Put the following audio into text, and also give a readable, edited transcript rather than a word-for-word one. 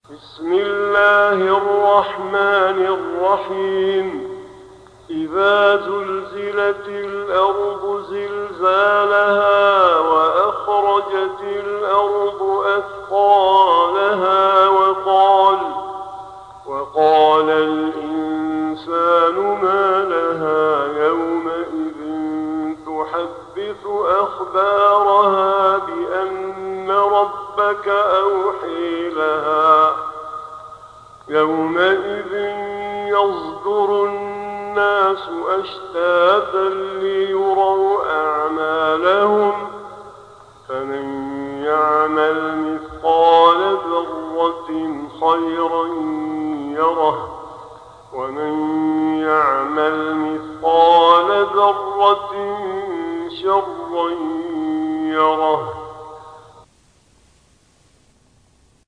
بسم الله الرحمن الرحيم. إذا زلزلت الأرض زلزالها وأخرجت الأرض أثقالها وقال الإنسان ما لها يومئذ تحدث أخبارها بأن ربك أوحي لها يومئذ يصدر الناس أشتاتا ليروا أعمالهم فمن يعمل مثقال ذرة خيرا يره ومن يعمل مثقال ذرة شرا يره.